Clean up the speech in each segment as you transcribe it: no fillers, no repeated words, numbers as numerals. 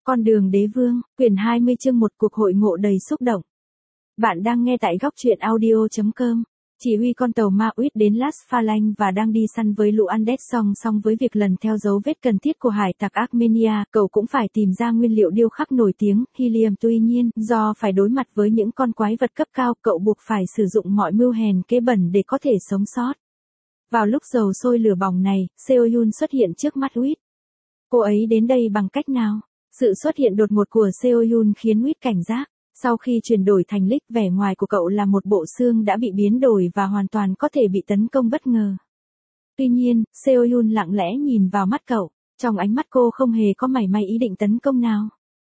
Con đường đế vương, quyển 20 chương 1 cuộc hội ngộ đầy xúc động. Bạn đang nghe tại góc truyện audio.com. Chỉ huy con tàu Ma Uýt đến Las Phalanx và đang đi săn với lũ Undead song song với việc lần theo dấu vết cần thiết của hải tặc Armenia, cậu cũng phải tìm ra nguyên liệu điêu khắc nổi tiếng, helium. Tuy nhiên, do phải đối mặt với những con quái vật cấp cao, cậu buộc phải sử dụng mọi mưu hèn kế bẩn để có thể sống sót. Vào lúc dầu sôi lửa bỏng này, Seoyun xuất hiện trước mắt Uýt. Cô ấy đến đây bằng cách nào? Sự xuất hiện đột ngột của Seoyun khiến Uýt cảnh giác. Sau khi chuyển đổi thành Lick, vẻ ngoài của cậu là một bộ xương đã bị biến đổi và hoàn toàn có thể bị tấn công bất ngờ. Tuy nhiên, Seoyun lặng lẽ nhìn vào mắt cậu, trong ánh mắt cô không hề có mảy may ý định tấn công nào.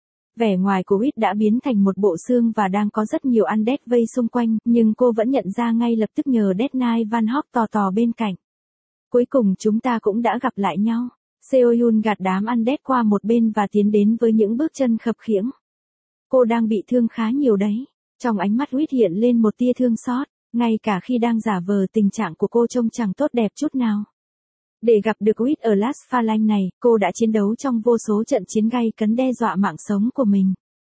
Vẻ ngoài của Uýt đã biến thành một bộ xương và đang có rất nhiều Undead vây xung quanh, nhưng cô vẫn nhận ra ngay lập tức nhờ Death Knight Van Hawk tò tò bên cạnh. Cuối cùng chúng ta cũng đã gặp lại nhau. Seoyun gạt đám Undead qua một bên và tiến đến với những bước chân khập khiễng. Cô đang bị thương khá nhiều đấy. Trong ánh mắt Uýt hiện lên một tia thương xót, ngay cả khi đang giả vờ tình trạng của cô trông chẳng tốt đẹp chút nào. Để gặp được Uýt ở Las Phalanx này, cô đã chiến đấu trong vô số trận chiến gay cấn đe dọa mạng sống của mình.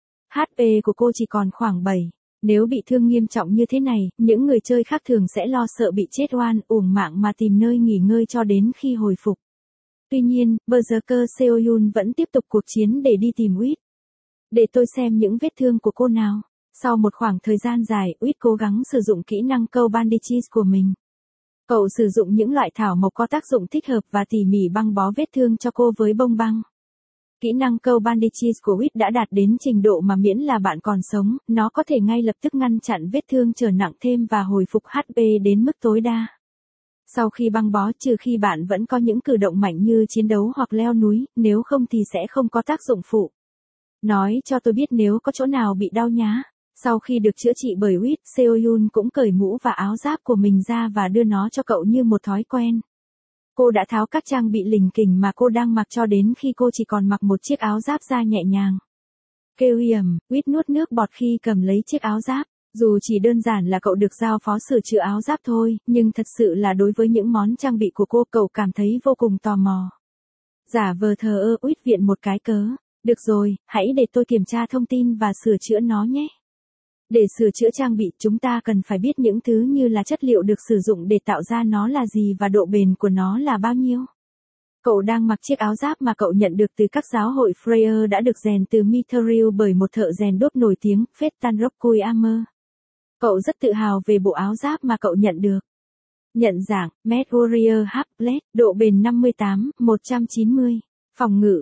HP của cô chỉ còn khoảng 7. Nếu bị thương nghiêm trọng như thế này, những người chơi khác thường sẽ lo sợ bị chết oan uổng mạng mà tìm nơi nghỉ ngơi cho đến khi hồi phục. Tuy nhiên, Berserker Seoyun vẫn tiếp tục cuộc chiến để đi tìm Uýt. Để tôi xem những vết thương của cô nào. Sau một khoảng thời gian dài, Uýt cố gắng sử dụng kỹ năng câu bandages của mình. Cậu sử dụng những loại thảo mộc có tác dụng thích hợp và tỉ mỉ băng bó vết thương cho cô với bông băng. Kỹ năng câu bandages của Uýt đã đạt đến trình độ mà miễn là bạn còn sống, nó có thể ngay lập tức ngăn chặn vết thương trở nặng thêm và hồi phục HP đến mức tối đa. Sau khi băng bó, trừ khi bạn vẫn có những cử động mạnh như chiến đấu hoặc leo núi, nếu không thì sẽ không có tác dụng phụ. Nói cho tôi biết nếu có chỗ nào bị đau nhá. Sau khi được chữa trị bởi Uýt, Seoyun cũng cởi mũ và áo giáp của mình ra và đưa nó cho cậu như một thói quen. Cô đã tháo các trang bị lình kình mà cô đang mặc cho đến khi cô chỉ còn mặc một chiếc áo giáp da nhẹ nhàng. Kêu hiểm, Uýt nuốt nước bọt khi cầm lấy chiếc áo giáp. Dù chỉ đơn giản là cậu được giao phó sửa chữa áo giáp thôi, nhưng thật sự là đối với những món trang bị của cô, cậu cảm thấy vô cùng tò mò. Giả vờ thờ ơ, Uýt viện một cái cớ. Được rồi, hãy để tôi kiểm tra thông tin và sửa chữa nó nhé. Để sửa chữa trang bị, chúng ta cần phải biết những thứ như là chất liệu được sử dụng để tạo ra nó là gì và độ bền của nó là bao nhiêu. Cậu đang mặc chiếc áo giáp mà cậu nhận được từ các giáo hội Freya đã được rèn từ Mithril bởi một thợ rèn đúc nổi tiếng, Phaeton Rockwell Armor. Cậu rất tự hào về bộ áo giáp mà cậu nhận được. Nhận dạng, Med Warrior Half Plate, độ bền 58, 190, phòng ngự,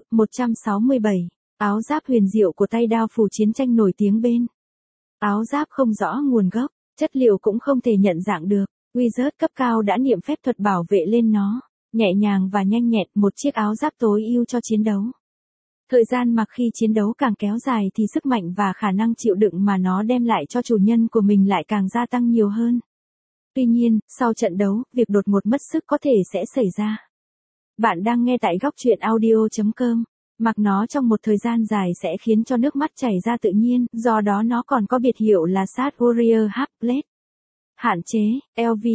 167. Áo giáp huyền diệu của tay đao phủ chiến tranh nổi tiếng bên. Áo giáp không rõ nguồn gốc, chất liệu cũng không thể nhận dạng được. Wizard cấp cao đã niệm phép thuật bảo vệ lên nó. Nhẹ nhàng và nhanh nhẹn, một chiếc áo giáp tối ưu cho chiến đấu. Thời gian mặc khi chiến đấu càng kéo dài thì sức mạnh và khả năng chịu đựng mà nó đem lại cho chủ nhân của mình lại càng gia tăng nhiều hơn. Tuy nhiên, sau trận đấu, việc đột ngột mất sức có thể sẽ xảy ra. Bạn đang nghe tại góc truyện audio.com. Mặc nó trong một thời gian dài sẽ khiến cho nước mắt chảy ra tự nhiên, do đó nó còn có biệt hiệu là Sad Warrior Half Plate. Hạn chế, LV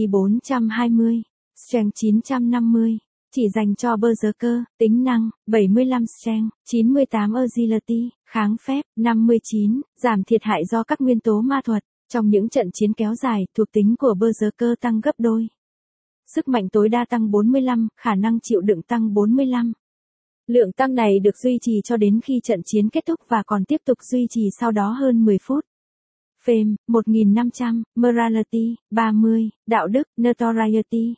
420, Strength 950, chỉ dành cho Berserker, tính năng, 75 Strength, 98 Agility, kháng phép, 59, giảm thiệt hại do các nguyên tố ma thuật. Trong những trận chiến kéo dài, thuộc tính của Berserker tăng gấp đôi. Sức mạnh tối đa tăng 45, khả năng chịu đựng tăng 45. Lượng tăng này được duy trì cho đến khi trận chiến kết thúc và còn tiếp tục duy trì sau đó hơn 10 phút. Fame, 1500, Morality, 30, Đạo đức, Notoriety,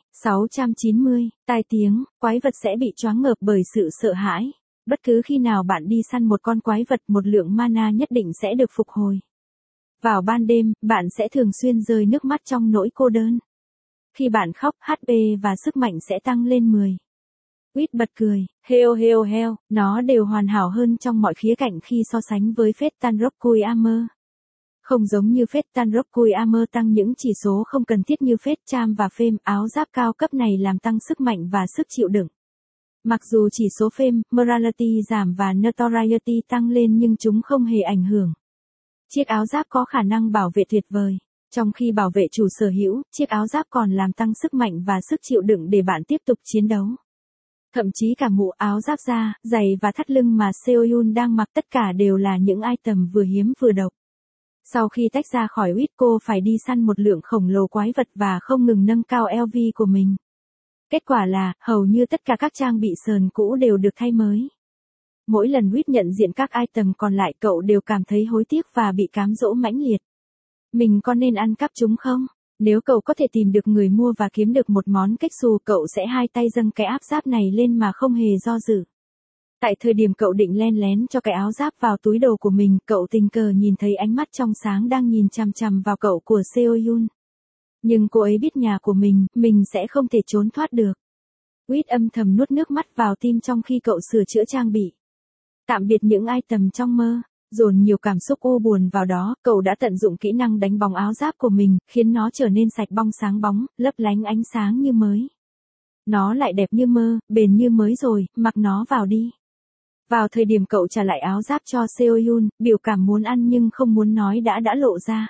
690, Tai tiếng, quái vật sẽ bị choáng ngợp bởi sự sợ hãi. Bất cứ khi nào bạn đi săn một con quái vật, một lượng mana nhất định sẽ được phục hồi. Vào ban đêm, bạn sẽ thường xuyên rơi nước mắt trong nỗi cô đơn. Khi bạn khóc, HP và sức mạnh sẽ tăng lên 10. Uýt bật cười, heo, nó đều hoàn hảo hơn trong mọi khía cạnh khi so sánh với Phaeton Rockwell Armor. Không giống như Phaeton Rockwell Armor tăng những chỉ số không cần thiết như Phết Charm và Fame, áo giáp cao cấp này làm tăng sức mạnh và sức chịu đựng. Mặc dù chỉ số Fame, Morality giảm và Notoriety tăng lên nhưng chúng không hề ảnh hưởng. Chiếc áo giáp có khả năng bảo vệ tuyệt vời. Trong khi bảo vệ chủ sở hữu, chiếc áo giáp còn làm tăng sức mạnh và sức chịu đựng để bạn tiếp tục chiến đấu. Thậm chí cả mũ, áo giáp da, giày và thắt lưng mà Seohyun đang mặc tất cả đều là những item vừa hiếm vừa độc. Sau khi tách ra khỏi Uyết, cô phải đi săn một lượng khổng lồ quái vật và không ngừng nâng cao LV của mình. Kết quả là, hầu như tất cả các trang bị sờn cũ đều được thay mới. Mỗi lần Uyết nhận diện các item còn lại cậu đều cảm thấy hối tiếc và bị cám dỗ mãnh liệt. Mình có nên ăn cắp chúng không? Nếu cậu có thể tìm được người mua và kiếm được một món cách xù, cậu sẽ hai tay dâng cái áo giáp này lên mà không hề do dự. Tại thời điểm cậu định len lén cho cái áo giáp vào túi đồ của mình, cậu tình cờ nhìn thấy ánh mắt trong sáng đang nhìn chằm chằm vào cậu của Seohyun. Nhưng cô ấy biết nhà của mình sẽ không thể trốn thoát được. Uyết âm thầm nuốt nước mắt vào tim trong khi cậu sửa chữa trang bị. Tạm biệt những item trong mơ, dồn nhiều cảm xúc u buồn vào đó, cậu đã tận dụng kỹ năng đánh bóng áo giáp của mình, khiến nó trở nên sạch bong sáng bóng, lấp lánh ánh sáng như mới. Nó lại đẹp như mơ, bền như mới rồi, mặc nó vào đi. Vào thời điểm cậu trả lại áo giáp cho Seohyun, biểu cảm muốn ăn nhưng không muốn nói đã lộ ra.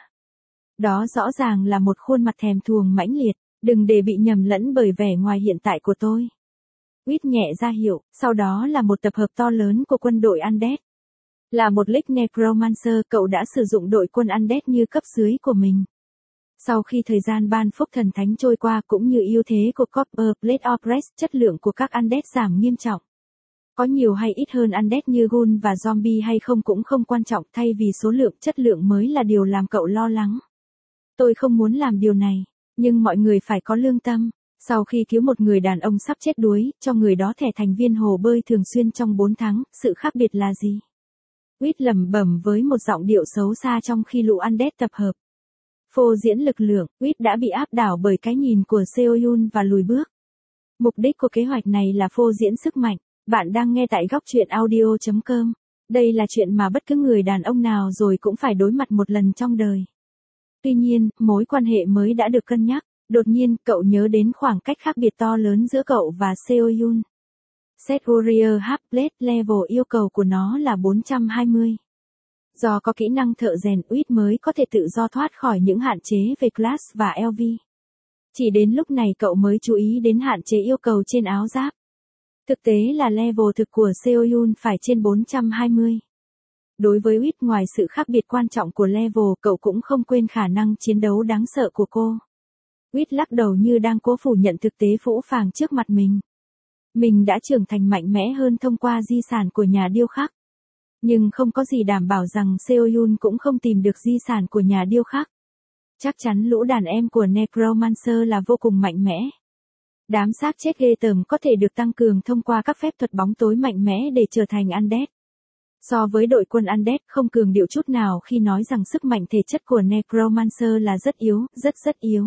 Đó rõ ràng là một khuôn mặt thèm thuồng mãnh liệt, đừng để bị nhầm lẫn bởi vẻ ngoài hiện tại của tôi. Uyết nhẹ ra hiệu, sau đó là một tập hợp to lớn của quân đội Undead. Là một League Necromancer, cậu đã sử dụng đội quân Undead như cấp dưới của mình. Sau khi thời gian ban phúc thần thánh trôi qua cũng như ưu thế của Copper Blade of Rest, chất lượng của các Undead giảm nghiêm trọng. Có nhiều hay ít hơn Undead như Ghoul và Zombie hay không cũng không quan trọng, thay vì số lượng, chất lượng mới là điều làm cậu lo lắng. Tôi không muốn làm điều này, nhưng mọi người phải có lương tâm. Sau khi cứu một người đàn ông sắp chết đuối, cho người đó thẻ thành viên hồ bơi thường xuyên trong 4 tháng, sự khác biệt là gì? Uyết lẩm bẩm với một giọng điệu xấu xa trong khi lũ Undead tập hợp. Phô diễn lực lượng, Uyết đã bị áp đảo bởi cái nhìn của Seohyun và lùi bước. Mục đích của kế hoạch này là phô diễn sức mạnh. Bạn đang nghe tại góc truyện audio.com. Đây là chuyện mà bất cứ người đàn ông nào rồi cũng phải đối mặt một lần trong đời. Tuy nhiên, mối quan hệ mới đã được cân nhắc. Đột nhiên, cậu nhớ đến khoảng cách khác biệt to lớn giữa cậu và Seohyun. Set Warrior Half-Blade level yêu cầu của nó là 420. Do có kỹ năng thợ rèn, Uyết mới có thể tự do thoát khỏi những hạn chế về class và LV. Chỉ đến lúc này cậu mới chú ý đến hạn chế yêu cầu trên áo giáp. Thực tế là level thực của Seohyun phải trên 420. Đối với Uyết, ngoài sự khác biệt quan trọng của level, cậu cũng không quên khả năng chiến đấu đáng sợ của cô. Uyết lắc đầu như đang cố phủ nhận thực tế phũ phàng trước mặt mình. Mình đã trưởng thành mạnh mẽ hơn thông qua di sản của nhà điêu khắc. Nhưng không có gì đảm bảo rằng Seohyun cũng không tìm được di sản của nhà điêu khắc. Chắc chắn lũ đàn em của Necromancer là vô cùng mạnh mẽ. Đám xác chết ghê tởm có thể được tăng cường thông qua các phép thuật bóng tối mạnh mẽ để trở thành Undead. So với đội quân Undead, không cường điệu chút nào khi nói rằng sức mạnh thể chất của Necromancer là rất yếu, rất yếu.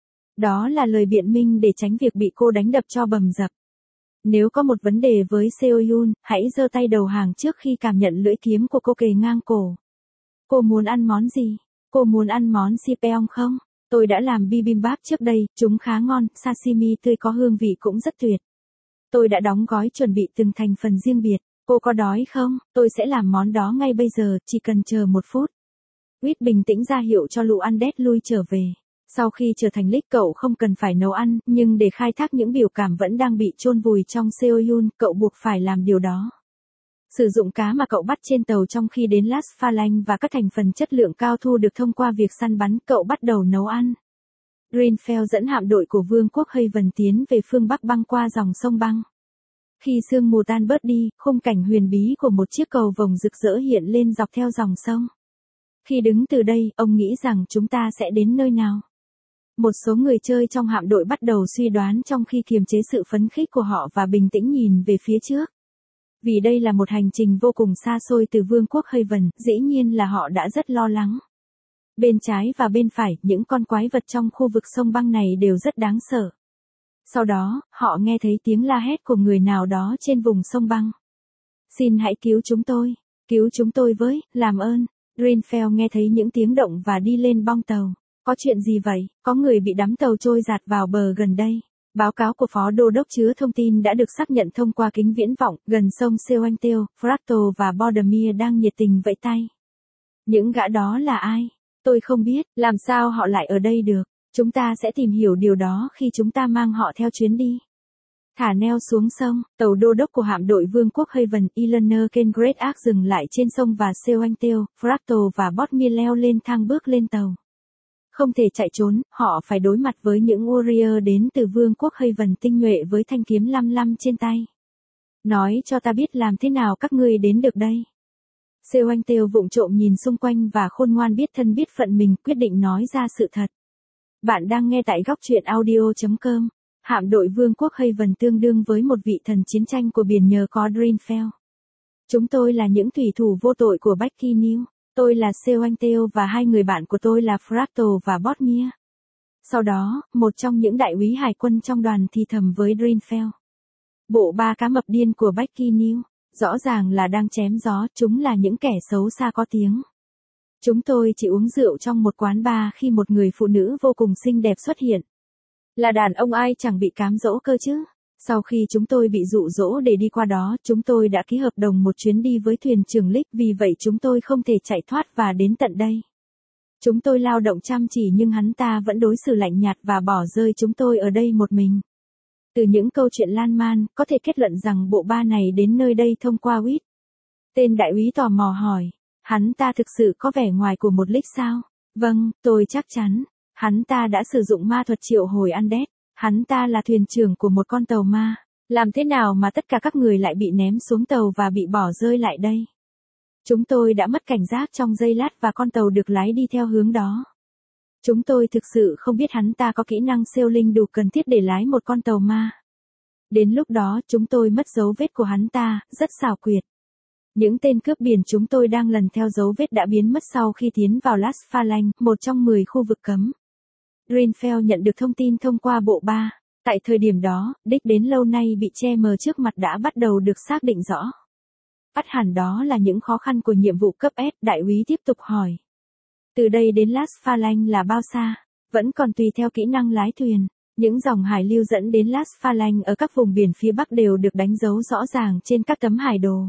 Đó là lời biện minh để tránh việc bị cô đánh đập cho bầm dập. Nếu có một vấn đề với Seohyun, hãy giơ tay đầu hàng trước khi cảm nhận lưỡi kiếm của cô kề ngang cổ. Cô muốn ăn món gì? Cô muốn ăn món sipeong không? Tôi đã làm bibimbap trước đây, chúng khá ngon, sashimi tươi có hương vị cũng rất tuyệt. Tôi đã đóng gói chuẩn bị từng thành phần riêng biệt. Cô có đói không? Tôi sẽ làm món đó ngay bây giờ, chỉ cần chờ 1 phút. Uyết bình tĩnh ra hiệu cho lũ Undead lui trở về. Sau khi trở thành League, cậu không cần phải nấu ăn, nhưng để khai thác những biểu cảm vẫn đang bị chôn vùi trong Seohyun, cậu buộc phải làm điều đó. Sử dụng cá mà cậu bắt trên tàu trong khi đến Las Phalanx và các thành phần chất lượng cao thu được thông qua việc săn bắn, cậu bắt đầu nấu ăn. Greenfell dẫn hạm đội của Vương quốc Haven tiến về phương Bắc băng qua dòng sông băng. Khi sương mù tan bớt đi, khung cảnh huyền bí của một chiếc cầu vồng rực rỡ hiện lên dọc theo dòng sông. Khi đứng từ đây, ông nghĩ rằng chúng ta sẽ đến nơi nào? Một số người chơi trong hạm đội bắt đầu suy đoán trong khi kiềm chế sự phấn khích của họ và bình tĩnh nhìn về phía trước. Vì đây là một hành trình vô cùng xa xôi từ Vương quốc Haven, dĩ nhiên là họ đã rất lo lắng. Bên trái và bên phải, những con quái vật trong khu vực sông băng này đều rất đáng sợ. Sau đó, họ nghe thấy tiếng la hét của người nào đó trên vùng sông băng. Xin hãy cứu chúng tôi với, làm ơn. Greenfell nghe thấy những tiếng động và đi lên bong tàu. Có chuyện gì vậy? Có người bị đắm tàu trôi dạt vào bờ gần đây. Báo cáo của phó đô đốc chứa thông tin đã được xác nhận thông qua kính viễn vọng, gần sông Seoangteo, Fractal và Bordermere đang nhiệt tình vẫy tay. Những gã đó là ai? Tôi không biết, làm sao họ lại ở đây được? Chúng ta sẽ tìm hiểu điều đó khi chúng ta mang họ theo chuyến đi. Thả neo xuống sông, tàu đô đốc của hạm đội Vương quốc Haven, Eleanor Kane Great Ark dừng lại trên sông và Seoantel, Fractal và Botmere leo lên thang bước lên tàu. Không thể chạy trốn, họ phải đối mặt với những warrior đến từ Vương quốc Haven tinh nhuệ với thanh kiếm lăm lăm trên tay. Nói cho ta biết làm thế nào các ngươi đến được đây. Seoantel vụng trộm nhìn xung quanh và khôn ngoan biết thân biết phận mình quyết định nói ra sự thật. Bạn đang nghe tại góc truyện audio.com. Hạm đội Vương quốc Haven tương đương với một vị thần chiến tranh của biển nhờ có Drinfell. Chúng tôi là những thủy thủ vô tội của Bucky New. Tôi là Seoantel và hai người bạn của tôi là Fractal và Botmere. Sau đó, một trong những đại úy hải quân trong đoàn thì thầm với Drinfell. Bộ ba cá mập điên của Bucky New, rõ ràng là đang chém gió, chúng là những kẻ xấu xa có tiếng. Chúng tôi chỉ uống rượu trong một quán bar khi một người phụ nữ vô cùng xinh đẹp xuất hiện. Là đàn ông ai chẳng bị cám dỗ cơ chứ. Sau khi chúng tôi bị dụ dỗ để đi qua đó, chúng tôi đã ký hợp đồng một chuyến đi với thuyền trưởng Lick, vì vậy chúng tôi không thể chạy thoát và đến tận đây. Chúng tôi lao động chăm chỉ nhưng hắn ta vẫn đối xử lạnh nhạt và bỏ rơi chúng tôi ở đây một mình. Từ những câu chuyện lan man, có thể kết luận rằng bộ ba này đến nơi đây thông qua Witt. Tên đại úy tò mò hỏi, hắn ta thực sự có vẻ ngoài của một Lick sao? Vâng, tôi chắc chắn. Hắn ta đã sử dụng ma thuật triệu hồi Undead. Hắn ta là thuyền trưởng của một con tàu ma. Làm thế nào mà tất cả các người lại bị ném xuống tàu và bị bỏ rơi lại đây? Chúng tôi đã mất cảnh giác trong giây lát và con tàu được lái đi theo hướng đó. Chúng tôi thực sự không biết hắn ta có kỹ năng siêu linh đủ cần thiết để lái một con tàu ma. Đến lúc đó chúng tôi mất dấu vết của hắn ta, rất xảo quyệt. Những tên cướp biển chúng tôi đang lần theo dấu vết đã biến mất sau khi tiến vào Las Phalanx, một trong 10 khu vực cấm. Drinfell nhận được thông tin thông qua bộ ba. Tại thời điểm đó, đích đến lâu nay bị che mờ trước mặt đã bắt đầu được xác định rõ. Ắt hẳn đó là những khó khăn của nhiệm vụ cấp S, đại úy tiếp tục hỏi. Từ đây đến Las Phalanx là bao xa? Vẫn còn tùy theo kỹ năng lái thuyền. Những dòng hải lưu dẫn đến Las Phalanx ở các vùng biển phía Bắc đều được đánh dấu rõ ràng trên các tấm hải đồ.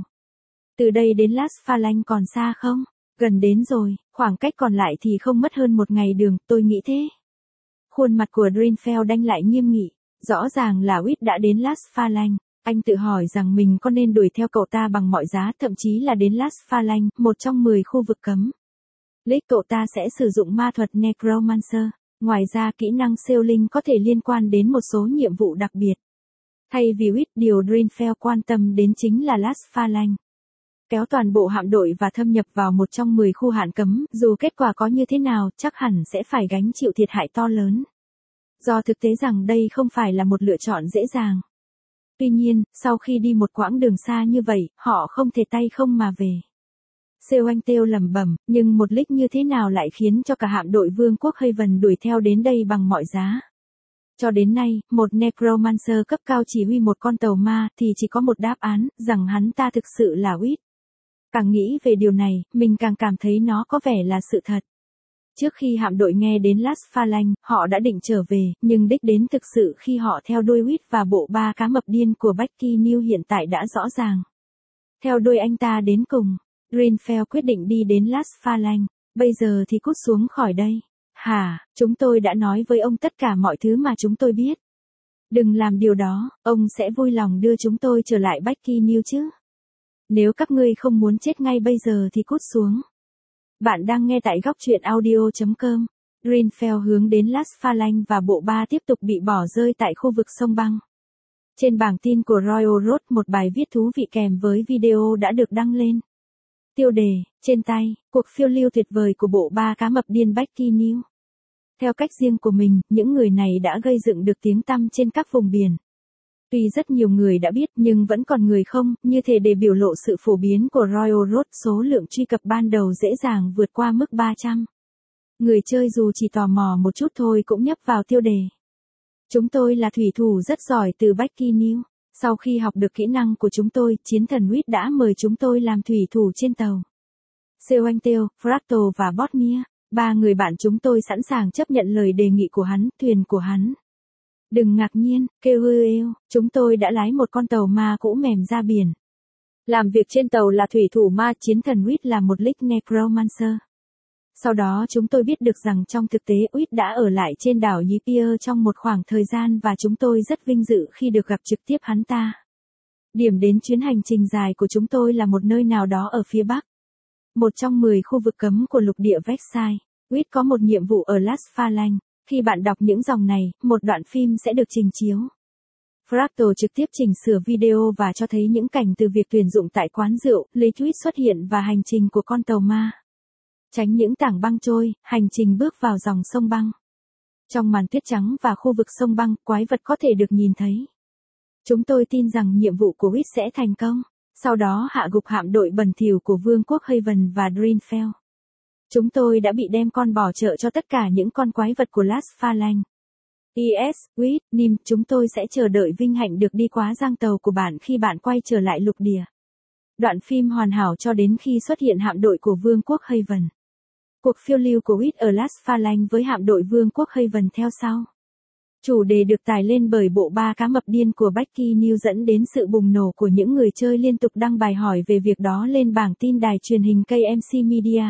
Từ đây đến Las Phalanx còn xa không? Gần đến rồi, khoảng cách còn lại thì không mất hơn một ngày đường, tôi nghĩ thế. Khuôn mặt của Drinfell đanh lại nghiêm nghị, rõ ràng là Witt đã đến Las Phalanx. Anh tự hỏi rằng mình có nên đuổi theo cậu ta bằng mọi giá, thậm chí là đến Las Phalanx, một trong 10 khu vực cấm. Lick cậu ta sẽ sử dụng ma thuật Necromancer. Ngoài ra kỹ năng siêu linh có thể liên quan đến một số nhiệm vụ đặc biệt. Thay vì Witt, điều Drinfell quan tâm đến chính là Las Phalanx. Kéo toàn bộ hạm đội và thâm nhập vào một trong 10 khu hạn cấm, dù kết quả có như thế nào, chắc hẳn sẽ phải gánh chịu thiệt hại to lớn. Do thực tế rằng đây không phải là một lựa chọn dễ dàng. Tuy nhiên, sau khi đi một quãng đường xa như vậy, họ không thể tay không mà về. Seoantel lẩm bẩm, nhưng một Lick như thế nào lại khiến cho cả hạm đội Vương quốc Haven đuổi theo đến đây bằng mọi giá. Cho đến nay, một Necromancer cấp cao chỉ huy một con tàu ma thì chỉ có một đáp án, rằng hắn ta thực sự là Witt. Càng nghĩ về điều này, mình càng cảm thấy nó có vẻ là sự thật. Trước khi hạm đội nghe đến Las Phalanx, họ đã định trở về, nhưng đích đến thực sự khi họ theo đuôi Witt và bộ ba cá mập điên của Bucky New hiện tại đã rõ ràng. Theo đuôi anh ta đến cùng, Drinfell quyết định đi đến Las Phalanx. Bây giờ thì cút xuống khỏi đây. Hả, chúng tôi đã nói với ông tất cả mọi thứ mà chúng tôi biết. Đừng làm điều đó, ông sẽ vui lòng đưa chúng tôi trở lại Bucky New chứ. Nếu các ngươi không muốn chết ngay bây giờ thì cút xuống. Bạn đang nghe tại góc truyện audio.com. Drinfell hướng đến Las Phalanx và bộ ba tiếp tục bị bỏ rơi tại khu vực sông băng. Trên bảng tin của Royal Road, một bài viết thú vị kèm với video đã được đăng lên. Tiêu đề, trên tay, cuộc phiêu lưu tuyệt vời của bộ ba cá mập điên Bucky New. Theo cách riêng của mình, những người này đã gây dựng được tiếng tăm trên các vùng biển. Tuy rất nhiều người đã biết nhưng vẫn còn người không, như thể để biểu lộ sự phổ biến của Royal Road, số lượng truy cập ban đầu dễ dàng vượt qua mức 300. Người chơi dù chỉ tò mò một chút thôi cũng nhấp vào tiêu đề. Chúng tôi là thủy thủ rất giỏi từ Bucky New. Sau khi học được kỹ năng của chúng tôi, chiến thần Witt đã mời chúng tôi làm thủy thủ trên tàu. Seoantel, Fractal và Botmere, ba người bạn chúng tôi sẵn sàng chấp nhận lời đề nghị của hắn, thuyền của hắn. Đừng ngạc nhiên, kêu êu, chúng tôi đã lái một con tàu ma cũ mềm ra biển. Làm việc trên tàu là thủy thủ ma, chiến thần Witt là một Lick Necromancer. Sau đó chúng tôi biết được rằng trong thực tế Uyết đã ở lại trên đảo Ypier trong một khoảng thời gian và chúng tôi rất vinh dự khi được gặp trực tiếp hắn ta. Điểm đến chuyến hành trình dài của chúng tôi là một nơi nào đó ở phía Bắc. Một trong 10 khu vực cấm của lục địa Versailles. Uyết có một nhiệm vụ ở Las Phalanx. Khi bạn đọc những dòng này, một đoạn phim sẽ được trình chiếu. Fractal trực tiếp chỉnh sửa video và cho thấy những cảnh từ việc tuyển dụng tại quán rượu, Lý Tuyết xuất hiện và hành trình của con tàu ma. Tránh những tảng băng trôi, hành trình bước vào dòng sông băng. Trong màn tuyết trắng và khu vực sông băng, quái vật có thể được nhìn thấy. Chúng tôi tin rằng nhiệm vụ của Uyết sẽ thành công. Sau đó hạ gục hạm đội bẩn thỉu của Vương quốc Haven và Dreamfell. Chúng tôi đã bị đem con bỏ chợ cho tất cả những con quái vật của Las Phalanx. Yes, Uyết, Nim, chúng tôi sẽ chờ đợi vinh hạnh được đi qua giang tàu của bạn khi bạn quay trở lại lục địa. Đoạn phim hoàn hảo cho đến khi xuất hiện hạm đội của Vương quốc Haven. Cuộc phiêu lưu của Uyết ở Las Phalanx với hạm đội Vương quốc Haven theo sau. Chủ đề được tải lên bởi bộ ba cá mập điên của Becky News dẫn đến sự bùng nổ của những người chơi liên tục đăng bài hỏi về việc đó lên bảng tin đài truyền hình KMC Media.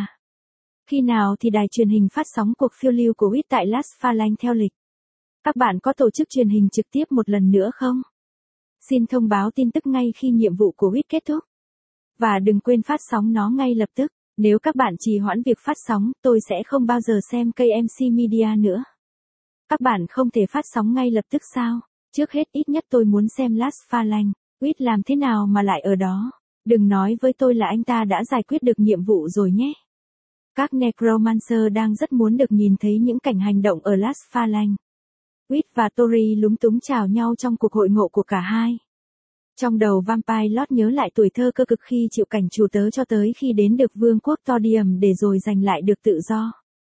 Khi nào thì đài truyền hình phát sóng cuộc phiêu lưu của Uyết tại Las Phalanx theo lịch? Các bạn có tổ chức truyền hình trực tiếp một lần nữa không? Xin thông báo tin tức ngay khi nhiệm vụ của Uyết kết thúc. Và đừng quên phát sóng nó ngay lập tức. Nếu các bạn trì hoãn việc phát sóng, tôi sẽ không bao giờ xem KMC Media nữa. Các bạn không thể phát sóng ngay lập tức sao? Trước hết ít nhất tôi muốn xem Las Phalanx. Uyết làm thế nào mà lại ở đó? Đừng nói với tôi là anh ta đã giải quyết được nhiệm vụ rồi nhé. Các Necromancer đang rất muốn được nhìn thấy những cảnh hành động ở Las Phalanx. Uyết và Tori lúng túng chào nhau trong cuộc hội ngộ của cả hai. Trong đầu Vampire Lord nhớ lại tuổi thơ cơ cực khi chịu cảnh chủ tớ cho tới khi đến được vương quốc Todium để rồi giành lại được tự do.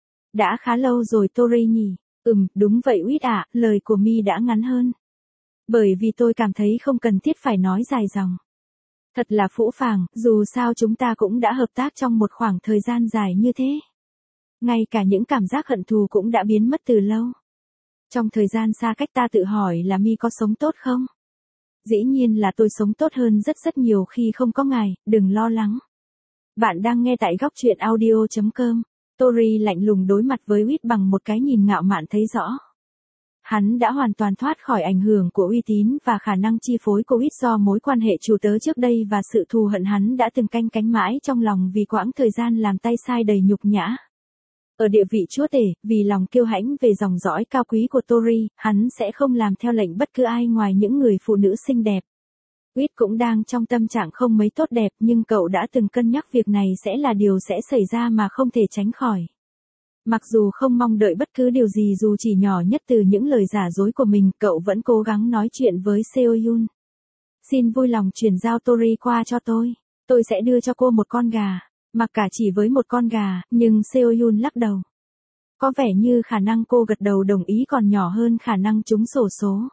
Đã khá lâu rồi Tori nhỉ? Đúng vậy Uyết ạ, lời của Mi đã ngắn hơn. Bởi vì tôi cảm thấy không cần thiết phải nói dài dòng. Thật là phũ phàng, dù sao chúng ta cũng đã hợp tác trong một khoảng thời gian dài như thế. Ngay cả những cảm giác hận thù cũng đã biến mất từ lâu. Trong thời gian xa cách ta tự hỏi là Mi có sống tốt không? Dĩ nhiên là tôi sống tốt hơn rất rất nhiều khi không có ngài, đừng lo lắng. Bạn đang nghe tại góc truyện audio.com. Tori lạnh lùng đối mặt với Uyết bằng một cái nhìn ngạo mạn thấy rõ. Hắn đã hoàn toàn thoát khỏi ảnh hưởng của uy tín và khả năng chi phối của Uyết do mối quan hệ chủ tớ trước đây và sự thù hận hắn đã từng canh cánh mãi trong lòng vì quãng thời gian làm tay sai đầy nhục nhã. Ở địa vị chúa tể, vì lòng kiêu hãnh về dòng dõi cao quý của Tori, hắn sẽ không làm theo lệnh bất cứ ai ngoài những người phụ nữ xinh đẹp. Uyết cũng đang trong tâm trạng không mấy tốt đẹp nhưng cậu đã từng cân nhắc việc này sẽ là điều sẽ xảy ra mà không thể tránh khỏi. Mặc dù không mong đợi bất cứ điều gì dù chỉ nhỏ nhất từ những lời giả dối của mình, cậu vẫn cố gắng nói chuyện với Seoyun. Xin vui lòng chuyển giao Tori qua cho tôi. Tôi sẽ đưa cho cô một con gà. Mặc cả chỉ với một con gà, nhưng Seoyun lắc đầu. Có vẻ như khả năng cô gật đầu đồng ý còn nhỏ hơn khả năng trúng xổ số.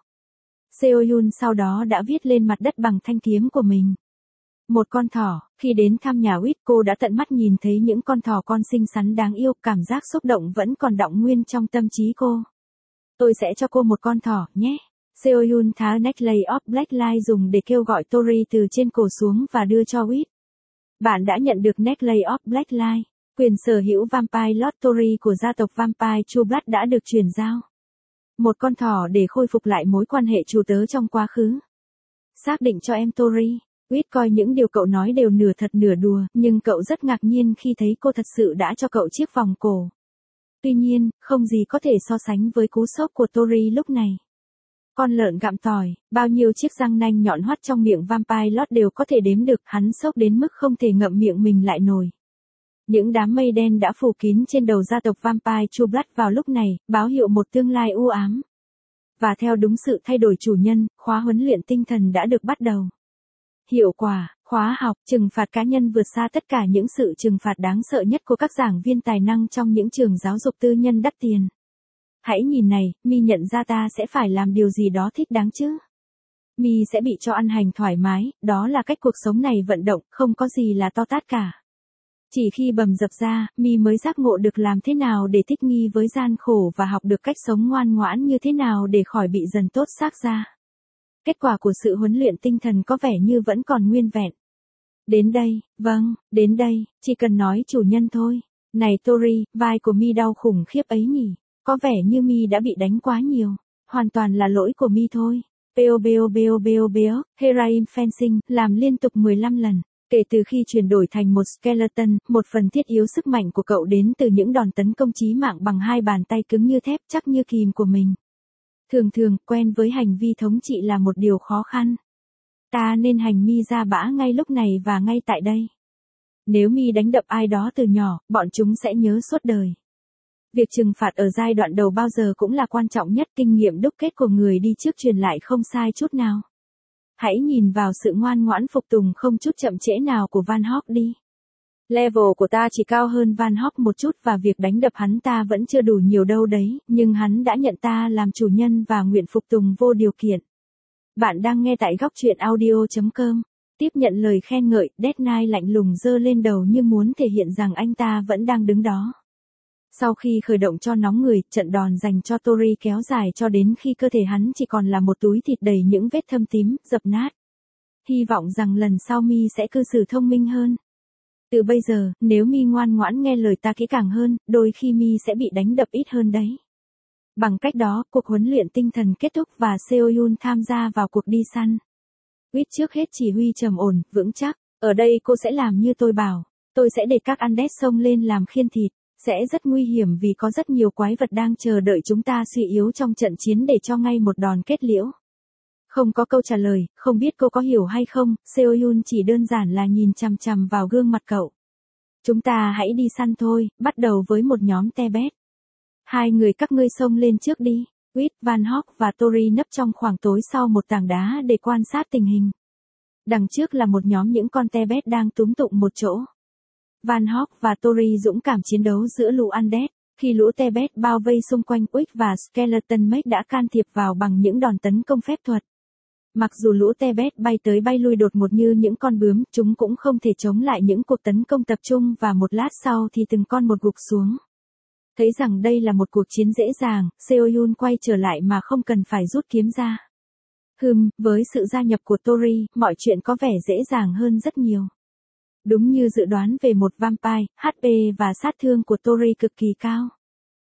Seoyun sau đó đã viết lên mặt đất bằng thanh kiếm của mình. Một con thỏ, khi đến thăm nhà Uyết cô đã tận mắt nhìn thấy những con thỏ con xinh xắn đáng yêu, cảm giác xúc động vẫn còn đọng nguyên trong tâm trí cô. Tôi sẽ cho cô một con thỏ, nhé. Seoyun tháo necklace of Black Light dùng để kêu gọi Tori từ trên cổ xuống và đưa cho Uyết. Bạn đã nhận được necklace of Black Light. Quyền sở hữu Vampire Lord Tori của gia tộc Vampire True Blood đã được chuyển giao. Một con thỏ để khôi phục lại mối quan hệ chủ tớ trong quá khứ. Xác định cho em Tori. Uyết coi những điều cậu nói đều nửa thật nửa đùa, nhưng cậu rất ngạc nhiên khi thấy cô thật sự đã cho cậu chiếc vòng cổ. Tuy nhiên, không gì có thể so sánh với cú sốc của Tori lúc này. Con lợn gặm tỏi, bao nhiêu chiếc răng nanh nhọn hoắt trong miệng Vampire Lord đều có thể đếm được, hắn sốc đến mức không thể ngậm miệng mình lại nổi. Những đám mây đen đã phủ kín trên đầu gia tộc Vampire True Blood vào lúc này, báo hiệu một tương lai u ám. Và theo đúng sự thay đổi chủ nhân, khóa huấn luyện tinh thần đã được bắt đầu. Hiệu quả, khóa học, trừng phạt cá nhân vượt xa tất cả những sự trừng phạt đáng sợ nhất của các giảng viên tài năng trong những trường giáo dục tư nhân đắt tiền. Hãy nhìn này, Mi nhận ra ta sẽ phải làm điều gì đó thích đáng chứ. Mi sẽ bị cho ăn hành thoải mái, đó là cách cuộc sống này vận động, không có gì là to tát cả. Chỉ khi bầm dập ra, Mi mới giác ngộ được làm thế nào để thích nghi với gian khổ và học được cách sống ngoan ngoãn như thế nào để khỏi bị dần tốt xác ra. Kết quả của sự huấn luyện tinh thần có vẻ như vẫn còn nguyên vẹn. Đến đây, vâng, đến đây, chỉ cần nói chủ nhân thôi. Này Tori, vai của mi đau khủng khiếp ấy nhỉ, có vẻ như mi đã bị đánh quá nhiều, hoàn toàn là lỗi của mi thôi. Peo, Heroin Fencing, làm liên tục 15 lần. Kể từ khi chuyển đổi thành một skeleton, một phần thiết yếu sức mạnh của cậu đến từ những đòn tấn công chí mạng bằng hai bàn tay cứng như thép chắc như kìm của mình. Thường thường, quen với hành vi thống trị là một điều khó khăn. Ta nên hành mi ra bã ngay lúc này và ngay tại đây. Nếu mi đánh đập ai đó từ nhỏ, bọn chúng sẽ nhớ suốt đời. Việc trừng phạt ở giai đoạn đầu bao giờ cũng là quan trọng nhất, kinh nghiệm đúc kết của người đi trước truyền lại không sai chút nào. Hãy nhìn vào sự ngoan ngoãn phục tùng không chút chậm trễ nào của Van Hok đi. Level của ta chỉ cao hơn Van Hok một chút và việc đánh đập hắn ta vẫn chưa đủ nhiều đâu đấy, nhưng hắn đã nhận ta làm chủ nhân và nguyện phục tùng vô điều kiện. Bạn đang nghe tại góc truyện audio.com. Tiếp nhận lời khen ngợi, Death Knight lạnh lùng giơ lên đầu như muốn thể hiện rằng anh ta vẫn đang đứng đó. Sau khi khởi động cho nóng người, trận đòn dành cho Tori kéo dài cho đến khi cơ thể hắn chỉ còn là một túi thịt đầy những vết thâm tím, dập nát. Hy vọng rằng lần sau mi sẽ cư xử thông minh hơn. Từ bây giờ, nếu mi ngoan ngoãn nghe lời ta kỹ càng hơn, đôi khi mi sẽ bị đánh đập ít hơn đấy. Bằng cách đó, cuộc huấn luyện tinh thần kết thúc và Seo-yun tham gia vào cuộc đi săn. Wit trước hết chỉ huy trầm ổn, vững chắc. Ở đây cô sẽ làm như tôi bảo. Tôi sẽ để các undead xông lên làm khiên thịt. Sẽ rất nguy hiểm vì có rất nhiều quái vật đang chờ đợi chúng ta suy yếu trong trận chiến để cho ngay một đòn kết liễu. Không có câu trả lời, không biết cô có hiểu hay không, Seo-yun chỉ đơn giản là nhìn chằm chằm vào gương mặt cậu. Chúng ta hãy đi săn thôi, bắt đầu với một nhóm Tebet. Hai người các ngươi xông lên trước đi. Wit, Van Hok và Tori nấp trong khoảng tối sau một tảng đá để quan sát tình hình. Đằng trước là một nhóm những con Tebet đang túm tụng một chỗ. Van Hok và Tori dũng cảm chiến đấu giữa lũ undead. Khi lũ Tebet bao vây xung quanh Wit và Skeleton Mech đã can thiệp vào bằng những đòn tấn công phép thuật. Mặc dù lũ Tebet bay tới bay lui đột ngột như những con bướm, chúng cũng không thể chống lại những cuộc tấn công tập trung và một lát sau thì từng con một gục xuống. Thấy rằng đây là một cuộc chiến dễ dàng, Seo-yun quay trở lại mà không cần phải rút kiếm ra. Với sự gia nhập của Tori, mọi chuyện có vẻ dễ dàng hơn rất nhiều. Đúng như dự đoán về một vampire, HP và sát thương của Tori cực kỳ cao.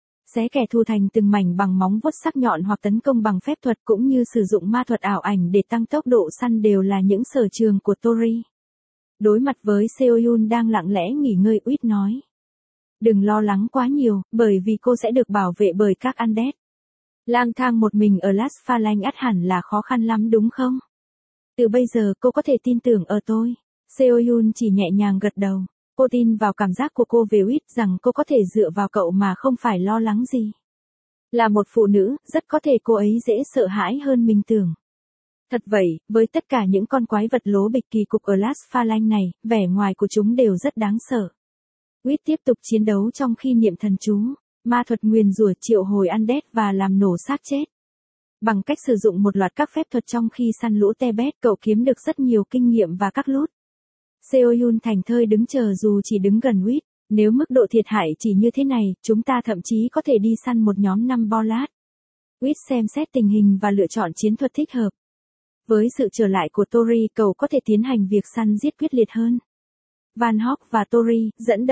Xé kẻ thù thành từng mảnh bằng móng vuốt sắc nhọn hoặc tấn công bằng phép thuật cũng như sử dụng ma thuật ảo ảnh để tăng tốc độ săn đều là những sở trường của Tori. Đối mặt với Seo-yun đang lặng lẽ nghỉ ngơi, Wit nói. Đừng lo lắng quá nhiều, bởi vì cô sẽ được bảo vệ bởi các undead. Lang thang một mình ở Las Phalanx ắt hẳn là khó khăn lắm đúng không? Từ bây giờ cô có thể tin tưởng ở tôi. Seo-yun chỉ nhẹ nhàng gật đầu. Cô tin vào cảm giác của cô về Wit rằng cô có thể dựa vào cậu mà không phải lo lắng gì. Là một phụ nữ, rất có thể cô ấy dễ sợ hãi hơn mình tưởng. Thật vậy, với tất cả những con quái vật lố bịch kỳ cục ở Las Phalanx này, vẻ ngoài của chúng đều rất đáng sợ. Wit tiếp tục chiến đấu trong khi niệm thần chú, ma thuật nguyền rủa triệu hồi undead và làm nổ xác chết. Bằng cách sử dụng một loạt các phép thuật trong khi săn lũ Tebet, cậu kiếm được rất nhiều kinh nghiệm và các loot. Seo-yun thành thơi đứng chờ dù chỉ đứng gần Wit. Nếu mức độ thiệt hại chỉ như thế này, chúng ta thậm chí có thể đi săn một nhóm 5 Bollard. Wit xem xét tình hình và lựa chọn chiến thuật thích hợp. Với sự trở lại của Tori, cậu có thể tiến hành việc săn giết quyết liệt hơn. Van Hok và Tori,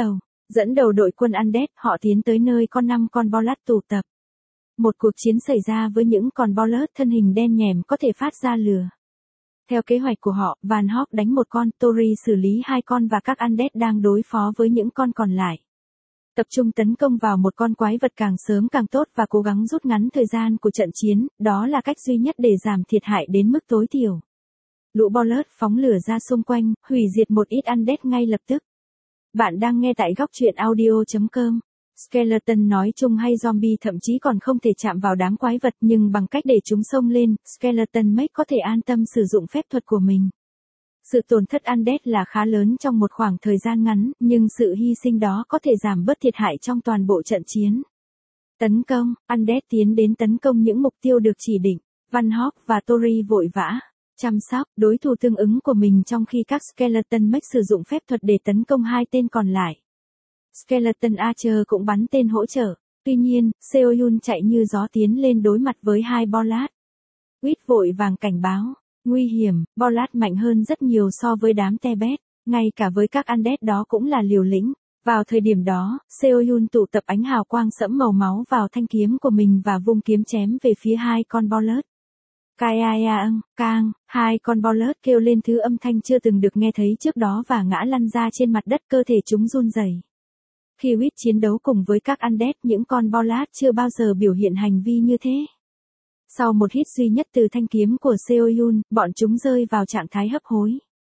dẫn đầu đội quân undead, họ tiến tới nơi có 5 con Bollard tụ tập. Một cuộc chiến xảy ra với những con Bollard thân hình đen nhèm có thể phát ra lửa. Theo kế hoạch của họ, Van Hok đánh một con, Tori xử lý 2 con và các undead đang đối phó với những con còn lại. Tập trung tấn công vào một con quái vật càng sớm càng tốt và cố gắng rút ngắn thời gian của trận chiến, đó là cách duy nhất để giảm thiệt hại đến mức tối thiểu. Lũ Bollard phóng lửa ra xung quanh, hủy diệt một ít undead ngay lập tức. Bạn đang nghe tại góc truyện audio.com. Skeleton nói chung hay zombie thậm chí còn không thể chạm vào đám quái vật nhưng bằng cách để chúng xông lên, Skeleton Mech có thể an tâm sử dụng phép thuật của mình. Sự tổn thất undead là khá lớn trong một khoảng thời gian ngắn, nhưng sự hy sinh đó có thể giảm bớt thiệt hại trong toàn bộ trận chiến. Tấn công, undead tiến đến tấn công những mục tiêu được chỉ định. Van Hok và Tori vội vã chăm sóc đối thủ tương ứng của mình trong khi các Skeleton Mech sử dụng phép thuật để tấn công 2 tên còn lại. Skeleton Archer cũng bắn tên hỗ trợ. Tuy nhiên, Seo-yun chạy như gió tiến lên đối mặt với 2 Bollard. Wit vội vàng cảnh báo. Nguy hiểm, Bollard mạnh hơn rất nhiều so với đám Tebet. Ngay cả với các undead đó cũng là liều lĩnh. Vào thời điểm đó, Seohyun tụ tập ánh hào quang sẫm màu máu vào thanh kiếm của mình và vung kiếm chém về phía hai con Bolert. Kaayaang, Kang, hai con Bolert kêu lên thứ âm thanh chưa từng được nghe thấy trước đó và ngã lăn ra trên mặt đất, cơ thể chúng run rẩy. Khi Wit chiến đấu cùng với các Undead, những con Bolert chưa bao giờ biểu hiện hành vi như thế. Sau một hit duy nhất từ thanh kiếm của Seohyun, bọn chúng rơi vào trạng thái hấp hối.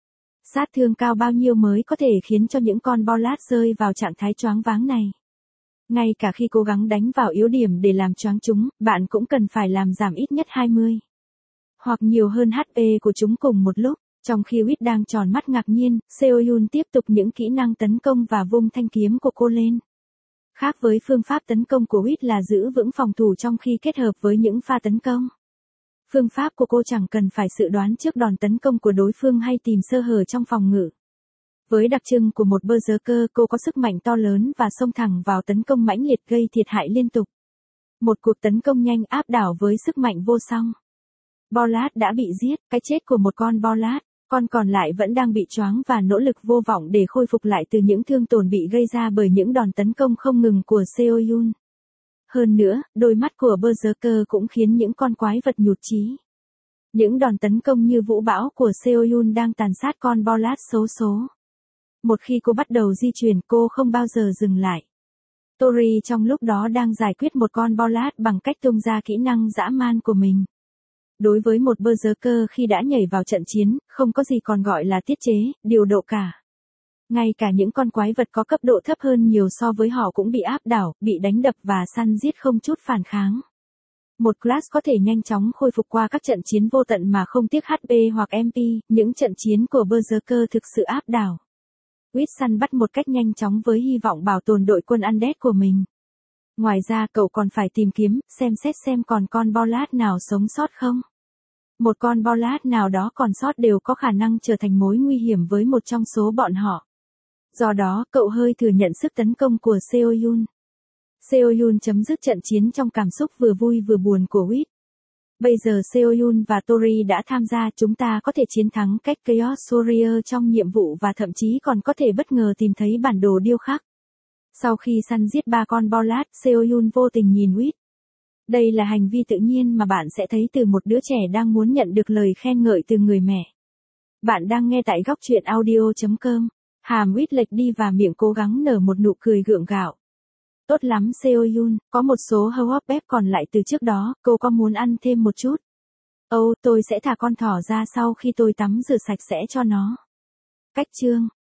Sát thương cao bao nhiêu mới có thể khiến cho những con Bolert rơi vào trạng thái choáng váng này? Ngay cả khi cố gắng đánh vào yếu điểm để làm choáng chúng, bạn cũng cần phải làm giảm ít nhất 20 hoặc nhiều hơn HP của chúng cùng một lúc. Trong khi Wit đang tròn mắt ngạc nhiên, Seohyun tiếp tục những kỹ năng tấn công và vung thanh kiếm của cô lên. Khác với phương pháp tấn công của Wit là giữ vững phòng thủ trong khi kết hợp với những pha tấn công. Phương pháp của cô chẳng cần phải dự đoán trước đòn tấn công của đối phương hay tìm sơ hở trong phòng ngự. Với đặc trưng của một berserker, cô có sức mạnh to lớn và xông thẳng vào tấn công mãnh liệt gây thiệt hại liên tục. Một cuộc tấn công nhanh áp đảo với sức mạnh vô song. Bolert đã bị giết, cái chết của một con Bolert, con còn lại vẫn đang bị choáng và nỗ lực vô vọng để khôi phục lại từ những thương tổn bị gây ra bởi những đòn tấn công không ngừng của Seohyun. Hơn nữa, đôi mắt của berserker cũng khiến những con quái vật nhụt chí. Những đòn tấn công như vũ bão của Seohyun đang tàn sát con Bolert xấu số. Một khi cô bắt đầu di chuyển, cô không bao giờ dừng lại. Tori trong lúc đó đang giải quyết một con Bolert bằng cách tung ra kỹ năng dã man của mình. Đối với một berserker khi đã nhảy vào trận chiến, không có gì còn gọi là tiết chế, điều độ cả. Ngay cả những con quái vật có cấp độ thấp hơn nhiều so với họ cũng bị áp đảo, bị đánh đập và săn giết không chút phản kháng. Một class có thể nhanh chóng khôi phục qua các trận chiến vô tận mà không tiếc HP hoặc MP, những trận chiến của berserker thực sự áp đảo. Wit săn bắt một cách nhanh chóng với hy vọng bảo tồn đội quân Undead của mình. Ngoài ra cậu còn phải tìm kiếm, xem xét xem còn con Bolert nào sống sót không. Một con Bolert nào đó còn sót đều có khả năng trở thành mối nguy hiểm với một trong số bọn họ. Do đó, cậu hơi thừa nhận sức tấn công của Seohyun. Seohyun chấm dứt trận chiến trong cảm xúc vừa vui vừa buồn của Wit. Bây giờ Seohyun và Tori đã tham gia, chúng ta có thể chiến thắng cách Chaos Warrior trong nhiệm vụ và thậm chí còn có thể bất ngờ tìm thấy bản đồ điêu khắc. Sau khi săn giết 3 con Bolert, Seohyun vô tình nhìn Wit. Đây là hành vi tự nhiên mà bạn sẽ thấy từ một đứa trẻ đang muốn nhận được lời khen ngợi từ người mẹ. Bạn đang nghe tại góc truyện audio.com. Hàm Wit lệch đi và miệng cố gắng nở một nụ cười gượng gạo. Tốt lắm Seohyun, có một số hầu bếp còn lại từ trước đó, cô có muốn ăn thêm một chút? Tôi sẽ thả con thỏ ra sau khi tôi tắm rửa sạch sẽ cho nó. Cách chương